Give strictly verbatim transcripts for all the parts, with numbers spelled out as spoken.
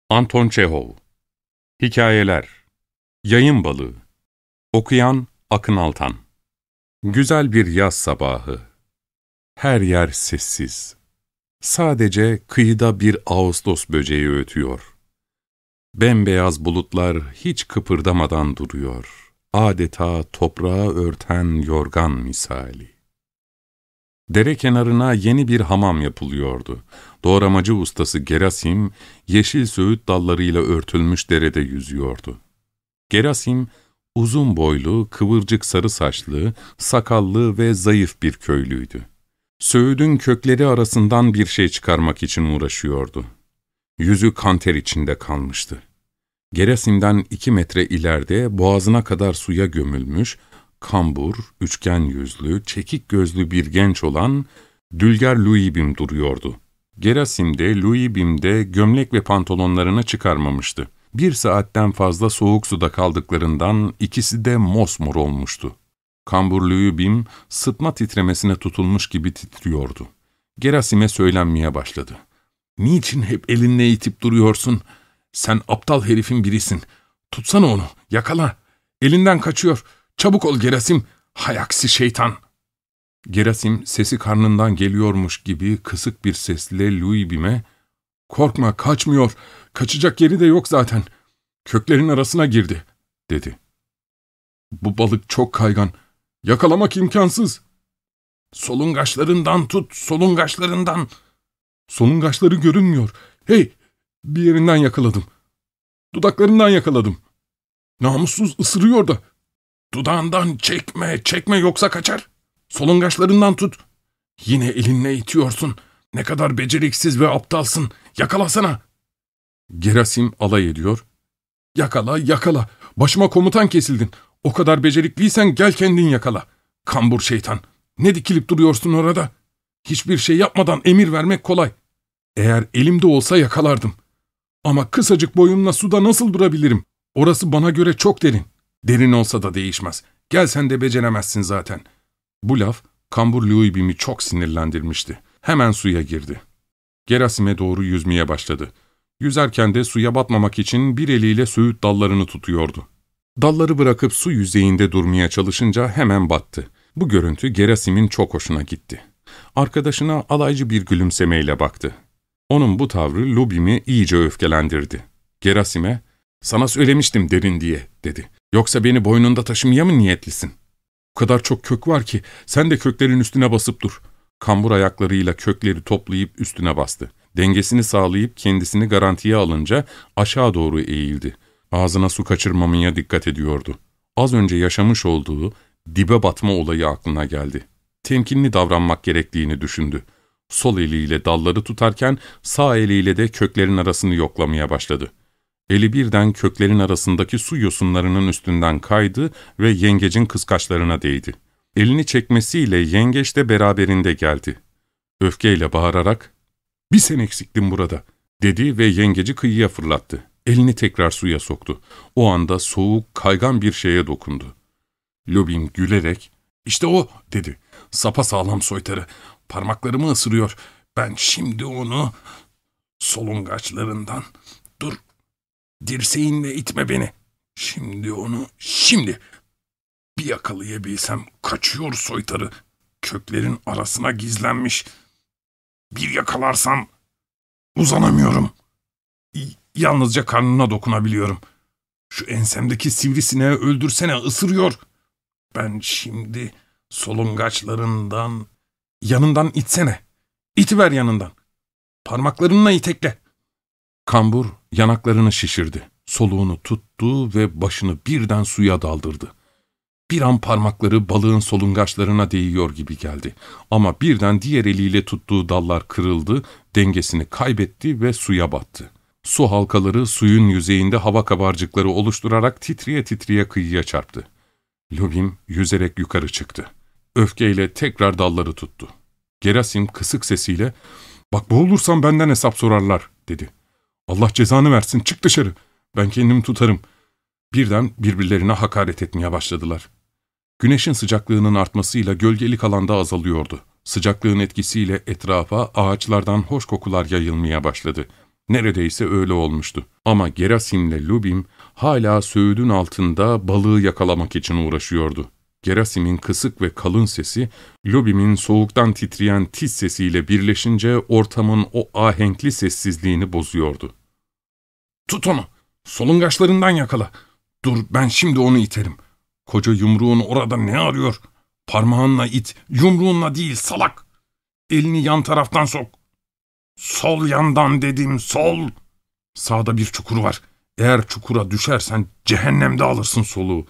Anton Çehov. Hikayeler. Yayın balığı. Okuyan Akın Altan. Güzel bir yaz sabahı. Her yer sessiz. Sadece kıyıda bir Ağustos böceği ötüyor. Bembeyaz bulutlar hiç kıpırdamadan duruyor. Adeta toprağı örten yorgan misali. Dere kenarına yeni bir hamam yapılıyordu. Doğramacı ustası Gerasim, yeşil söğüt dallarıyla örtülmüş derede yüzüyordu. Gerasim, uzun boylu, kıvırcık sarı saçlı, sakallı ve zayıf bir köylüydü. Söğüdün kökleri arasından bir şey çıkarmak için uğraşıyordu. Yüzü kanter içinde kalmıştı. Gerasim'den iki metre ileride boğazına kadar suya gömülmüş, kambur, üçgen yüzlü, çekik gözlü bir genç olan Dülger Luibim duruyordu. Gerasim de Luibim de gömlek ve pantolonlarını çıkarmamıştı. Bir saatten fazla soğuk suda kaldıklarından ikisi de mosmor olmuştu. Kambur Luibim sıtma titremesine tutulmuş gibi titriyordu. Gerasim'e söylenmeye başladı. ''Niçin hep elinle itip duruyorsun? Sen aptal herifin birisin. Tutsana onu, yakala. Elinden kaçıyor. Çabuk ol Gerasim, hay aksi şeytan.'' Gerasim sesi karnından geliyormuş gibi kısık bir sesle Luibim'e ''Korkma, kaçmıyor. Kaçacak yeri de yok zaten. Köklerin arasına girdi.'' dedi. ''Bu balık çok kaygan. Yakalamak imkansız.'' ''Solungaçlarından tut, solungaçlarından.'' ''Solungaçları görünmüyor. Hey, bir yerinden yakaladım. Dudaklarından yakaladım. Namussuz ısırıyor da. Dudağından çekme, çekme yoksa kaçar. Solungaçlarından tut. Yine elinle itiyorsun. Ne kadar beceriksiz ve aptalsın. Yakalasana.'' Gerasim alay ediyor. ''Yakala, yakala. Başıma komutan kesildin. O kadar becerikliysen gel kendin yakala. Kambur şeytan. Ne dikilip duruyorsun orada? Hiçbir şey yapmadan emir vermek kolay. Eğer elimde olsa yakalardım. Ama kısacık boyumla suda nasıl durabilirim? Orası bana göre çok derin. Derin olsa da değişmez. Gel sen de beceremezsin zaten.'' Bu laf Kambur Luibim'i çok sinirlendirmişti. Hemen suya girdi. Gerasim'e doğru yüzmeye başladı. Yüzerken de suya batmamak için bir eliyle söğüt dallarını tutuyordu. Dalları bırakıp su yüzeyinde durmaya çalışınca hemen battı. Bu görüntü Gerasim'in çok hoşuna gitti. Arkadaşına alaycı bir gülümsemeyle baktı. Onun bu tavrı Luibim'i iyice öfkelendirdi. Gerasim'e ''Sana söylemiştim derin diye.'' dedi. ''Yoksa beni boynunda taşımaya mı niyetlisin? O kadar çok kök var ki sen de köklerin üstüne basıp dur.'' Kambur ayaklarıyla kökleri toplayıp üstüne bastı. Dengesini sağlayıp kendisini garantiye alınca aşağı doğru eğildi. Ağzına su kaçırmamaya dikkat ediyordu. Az önce yaşamış olduğu dibe batma olayı aklına geldi. Temkinli davranmak gerektiğini düşündü. Sol eliyle dalları tutarken sağ eliyle de köklerin arasını yoklamaya başladı. Eli birden köklerin arasındaki su yosunlarının üstünden kaydı ve yengecin kıskaçlarına değdi. Elini çekmesiyle yengeç de beraberinde geldi. Öfkeyle bağırarak ''Bir sen eksiktin burada.'' dedi ve yengeci kıyıya fırlattı. Elini tekrar suya soktu. O anda soğuk, kaygan bir şeye dokundu. Luibim gülerek ''İşte o.'' dedi. ''Sapasağlam soytarı. Parmaklarımı ısırıyor. Ben şimdi onu solungaçlarından... Dur. Dirseğinle itme beni. Şimdi onu, şimdi. Bir yakalayabilsem, kaçıyor soytarı. Köklerin arasına gizlenmiş. Bir yakalarsam uzanamıyorum. Y- yalnızca karnına dokunabiliyorum. Şu ensemdeki sivrisineği öldürsene, ısırıyor. Ben şimdi solungaçlarından, yanından itsene. İtiver yanından. Parmaklarınla itekle. Kambur yanaklarını şişirdi. Soluğunu tuttu ve başını birden suya daldırdı. Bir an parmakları balığın solungaçlarına değiyor gibi geldi. Ama birden diğer eliyle tuttuğu dallar kırıldı, dengesini kaybetti ve suya battı. Su halkaları suyun yüzeyinde hava kabarcıkları oluşturarak titriye titriye kıyıya çarptı. Luibim yüzerek yukarı çıktı. Öfkeyle tekrar dalları tuttu. Gerasim kısık sesiyle ''Bak boğulursam benden hesap sorarlar.'' dedi. ''Allah cezanı versin, çık dışarı. Ben kendimi tutarım.'' Birden birbirlerine hakaret etmeye başladılar. Güneşin sıcaklığının artmasıyla gölgelik alanda azalıyordu. Sıcaklığın etkisiyle etrafa ağaçlardan hoş kokular yayılmaya başladı. Neredeyse öyle olmuştu. Ama Gerasim'le Lubim hala söğüdün altında balığı yakalamak için uğraşıyordu. Gerasim'in kısık ve kalın sesi, Lubim'in soğuktan titreyen tiz sesiyle birleşince ortamın o ahenkli sessizliğini bozuyordu. ''Tut onu! Solungaçlarından yakala! Dur, ben şimdi onu iterim. Koca yumruğun orada ne arıyor? Parmağınla it, yumruğunla değil salak! Elini yan taraftan sok! Sol yandan dedim, sol! Sağda bir çukur var. Eğer çukura düşersen cehennemde alırsın soluğu.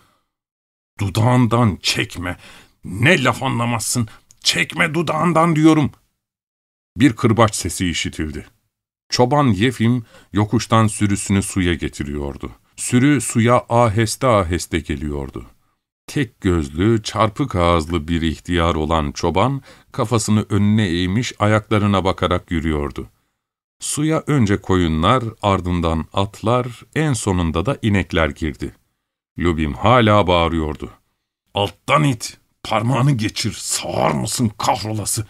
Dudağından çekme. Ne laf anlamazsın. Çekme dudağından diyorum.'' Bir kırbaç sesi işitildi. Çoban Yefim yokuştan sürüsünü suya getiriyordu. Sürü suya aheste aheste geliyordu. Tek gözlü, çarpık ağızlı bir ihtiyar olan çoban, kafasını önüne eğmiş ayaklarına bakarak yürüyordu. Suya önce koyunlar, ardından atlar, en sonunda da inekler girdi. Lubim hala bağırıyordu. ''Alttan it, parmağını geçir, sağır mısın kahrolası?''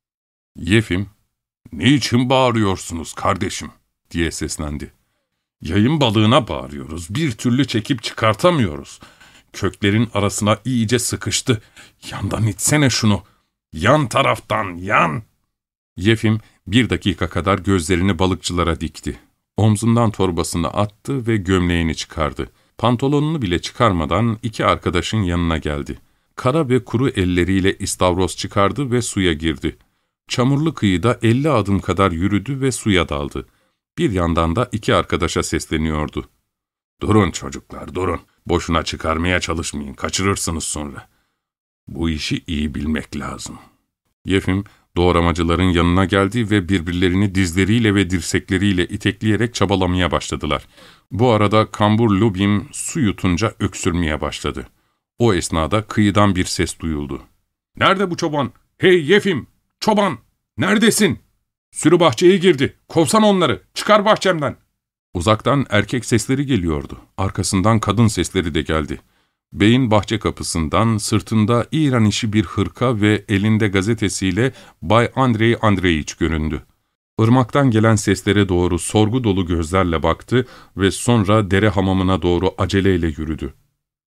Yefim, ''Niçin bağırıyorsunuz kardeşim?'' diye seslendi. ''Yayın balığına bağırıyoruz, bir türlü çekip çıkartamıyoruz. Köklerin arasına iyice sıkıştı. Yandan itsene şunu. Yan taraftan, yan!'' Yefim bir dakika kadar gözlerini balıkçılara dikti. Omzundan torbasını attı ve gömleğini çıkardı. Pantolonunu bile çıkarmadan iki arkadaşın yanına geldi. Kara ve kuru elleriyle istavroz çıkardı ve suya girdi. Çamurlu kıyıda elli adım kadar yürüdü ve suya daldı. Bir yandan da iki arkadaşa sesleniyordu. ''Durun çocuklar, durun. Boşuna çıkarmaya çalışmayın, kaçırırsınız sonra. Bu işi iyi bilmek lazım.'' Yefim, doğramacıların yanına geldi ve birbirlerini dizleriyle ve dirsekleriyle itekleyerek çabalamaya başladılar. Bu arada kambur Lubim su yutunca öksürmeye başladı. O esnada kıyıdan bir ses duyuldu. ''Nerede bu çoban? Hey Yefim! Çoban! Neredesin? Sürü bahçeye girdi. Kovsan onları. Çıkar bahçemden.'' Uzaktan erkek sesleri geliyordu. Arkasından kadın sesleri de geldi. Beyin bahçe kapısından sırtında İran işi bir hırka ve elinde gazetesiyle Bay Andrei Andreiç göründü. Irmaktan gelen seslere doğru sorgu dolu gözlerle baktı ve sonra dere hamamına doğru aceleyle yürüdü.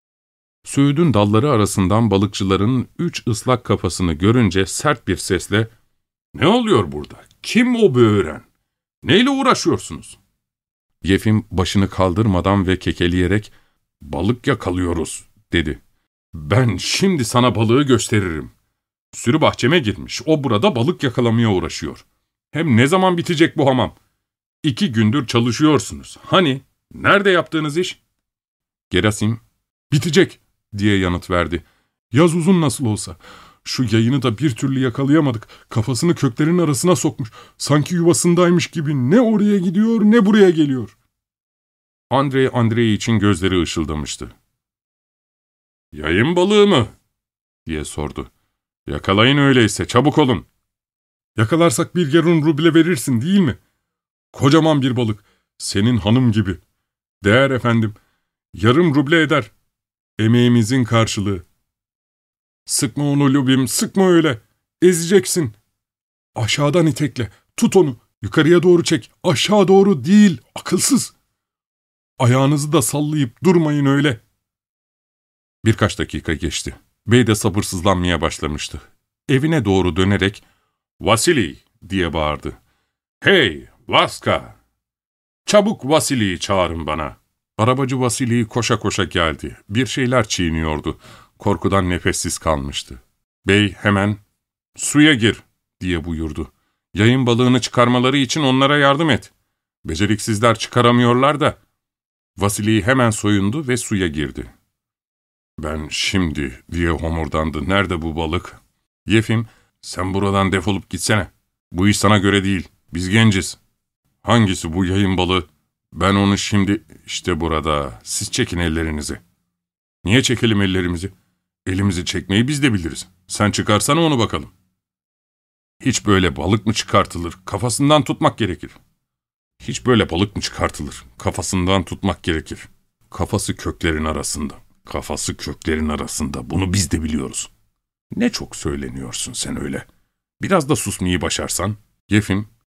Söğüdün dalları arasından balıkçıların üç ıslak kafasını görünce sert bir sesle ''Ne oluyor burada? Kim o böğüren? Neyle uğraşıyorsunuz?'' Yefim başını kaldırmadan ve kekeleyerek ''Balık yakalıyoruz.'' dedi. ''Ben şimdi sana balığı gösteririm. Sürü bahçeme girmiş, o burada balık yakalamaya uğraşıyor. Hem ne zaman bitecek bu hamam? İki gündür çalışıyorsunuz. Hani, nerede yaptığınız iş?'' Gerasim, ''Bitecek.'' diye yanıt verdi. ''Yaz uzun nasıl olsa. Şu yayını da bir türlü yakalayamadık. Kafasını köklerin arasına sokmuş. Sanki yuvasındaymış gibi ne oraya gidiyor ne buraya geliyor.'' Andrei Andreiç'in gözleri ışıldamıştı. ''Yayın balığı mı?'' diye sordu. ''Yakalayın öyleyse, çabuk olun.'' ''Yakalarsak bir yarım ruble verirsin değil mi? Kocaman bir balık, senin hanım gibi. Değer efendim, yarım ruble eder. Emeğimizin karşılığı.'' ''Sıkma onu Lubim, sıkma öyle. Ezeceksin. Aşağıdan itekle, tut onu. Yukarıya doğru çek, aşağı doğru değil, akılsız. Ayağınızı da sallayıp durmayın öyle.'' Birkaç dakika geçti. Bey de sabırsızlanmaya başlamıştı. Evine doğru dönerek ''Vasili!'' diye bağırdı. ''Hey, Vaska! Çabuk Vasili'yi çağırın bana.'' Arabacı Vasili koşa koşa geldi. Bir şeyler çiğniyordu. Korkudan nefessiz kalmıştı. Bey hemen ''Suya gir.'' diye buyurdu. ''Yayın balığını çıkarmaları için onlara yardım et. Beceriksizler çıkaramıyorlar da.'' Vasili hemen soyundu ve suya girdi. ''Ben şimdi'' diye homurdandı. ''Nerede bu balık?'' Yefim, ''Sen buradan defolup gitsene. Bu iş sana göre değil. Biz genciz.'' ''Hangisi bu yayın balığı?'' ''Ben onu şimdi işte burada. Siz çekin ellerinizi.'' ''Niye çekelim ellerimizi? Elimizi çekmeyi biz de biliriz. Sen çıkarsana onu bakalım.'' ''Hiç böyle balık mı çıkartılır? Kafasından tutmak gerekir.'' ''Hiç böyle balık mı çıkartılır? Kafasından tutmak gerekir. Kafası köklerin arasında. Kafası köklerin arasında. Bunu biz de biliyoruz.'' ''Ne çok söyleniyorsun sen öyle. Biraz da susmayı başarsan.'' Yefim,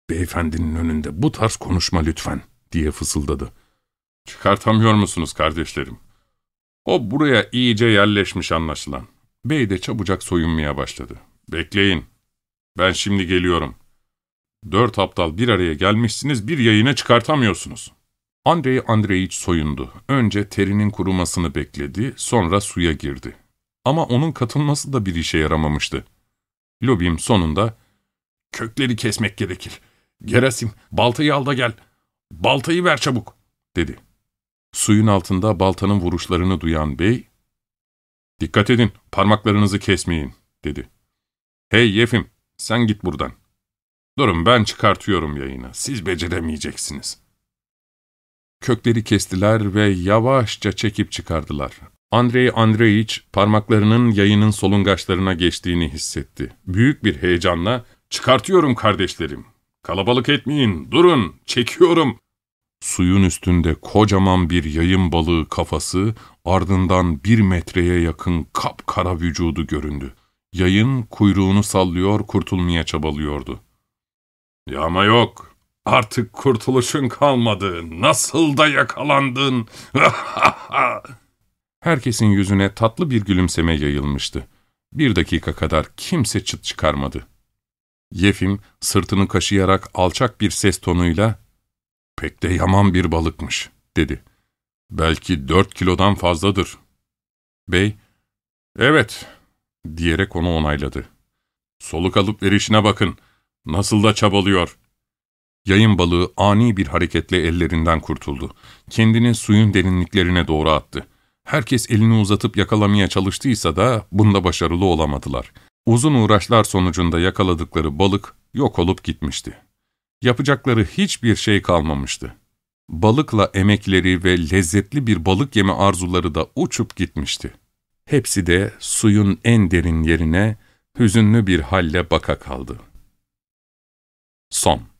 "Beyefendinin önünde bu tarz konuşma lütfen," diye fısıldadı. "Çıkartamıyor musunuz kardeşlerim? O buraya iyice yerleşmiş anlaşılan." Bey de çabucak soyunmaya başladı. "Bekleyin, ben şimdi geliyorum. Dört aptal bir araya gelmişsiniz, bir yayına çıkartamıyorsunuz." Andrei Andreyiç soyundu. Önce terinin kurumasını bekledi, sonra suya girdi. Ama onun katılması da bir işe yaramamıştı. Lubim sonunda, "Kökleri kesmek gerekir. Gerasim, baltayı al da gel. Baltayı ver çabuk," dedi. Suyun altında baltanın vuruşlarını duyan bey, "Dikkat edin, parmaklarınızı kesmeyin," dedi. "Hey Yefim, sen git buradan. Durun, ben çıkartıyorum yayını, siz beceremeyeceksiniz." Kökleri kestiler ve yavaşça çekip çıkardılar. Andrei Andreyiç parmaklarının yayının solungaçlarına geçtiğini hissetti. Büyük bir heyecanla, "Çıkartıyorum kardeşlerim. Kalabalık etmeyin, durun, çekiyorum." Suyun üstünde kocaman bir yayın balığı kafası, ardından bir metreye yakın kapkara vücudu göründü. Yayın kuyruğunu sallıyor, kurtulmaya çabalıyordu. "Yağma yok. Artık kurtuluşun kalmadı. Nasıl da yakalandın?" Herkesin yüzüne tatlı bir gülümseme yayılmıştı. Bir dakika kadar kimse çıt çıkarmadı. Yefim sırtını kaşıyarak alçak bir ses tonuyla, "Pek de yaman bir balıkmış," dedi. "Belki dört kilodan fazladır." Bey, "Evet," diyerek onu onayladı. "Soluk alıp verişine bakın. Nasıl da çabalıyor." Yayın balığı ani bir hareketle ellerinden kurtuldu. Kendini suyun derinliklerine doğru attı. Herkes elini uzatıp yakalamaya çalıştıysa da bunda başarılı olamadılar. Uzun uğraşlar sonucunda yakaladıkları balık yok olup gitmişti. Yapacakları hiçbir şey kalmamıştı. Balıkla emekleri ve lezzetli bir balık yeme arzuları da uçup gitmişti. Hepsi de suyun en derin yerine hüzünlü bir halle baka kaldı. Son.